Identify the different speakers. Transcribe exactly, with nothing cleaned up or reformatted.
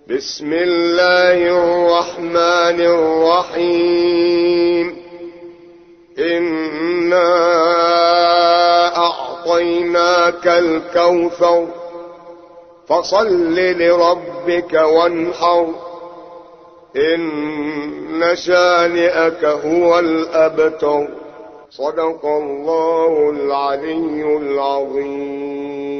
Speaker 1: بسم الله الرحمن الرحيم. إنا أعطيناك الكوثر فصل لربك وانحر إن شانئك هو الأبتر. صدق الله العلي العظيم.